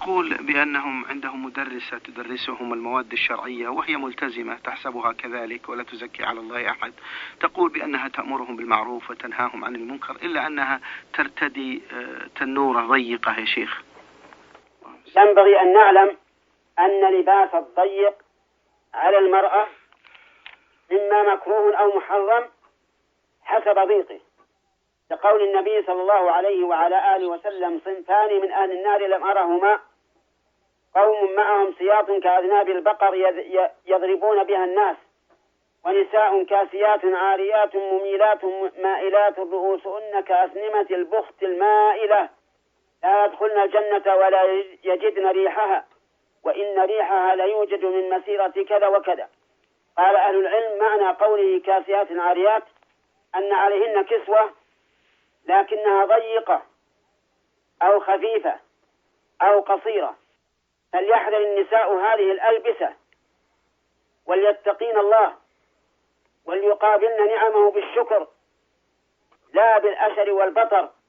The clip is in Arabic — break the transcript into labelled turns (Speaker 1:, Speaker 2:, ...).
Speaker 1: تقول بأنهم عندهم مدرسة تدرسهم المواد الشرعية وهي ملتزمة تحسبها كذلك ولا تزكي على الله أحد، تقول بأنها تأمرهم بالمعروف وتنهاهم عن المنكر، إلا أنها ترتدي تنورة ضيقة يا شيخ.
Speaker 2: ينبغي أن نعلم أن لباس الضيق على المرأة إما مكروه أو محرم حسب ضيقه، لقول النبي صلى الله عليه وعلى آله وسلم: صنفان من أهل النار لم أرهما، قوم معهم سياط كأذناب البقر يضربون بها الناس، ونساء كاسيات عاريات مميلات مائلات رؤوسهن كأسنمة البخت المائلة لا يدخلن الجنة ولا يجدن ريحها، وإن ريحها ليوجد من مسيرة كذا وكذا. قال أهل العلم: معنى قوله كاسيات عاريات أن عليهن كسوة لكنها ضيقة أو خفيفة أو قصيرة، فليحذر النساء هذه الألبسة وليتقين الله وليقابلن نعمه بالشكر لا بالأشر والبطر.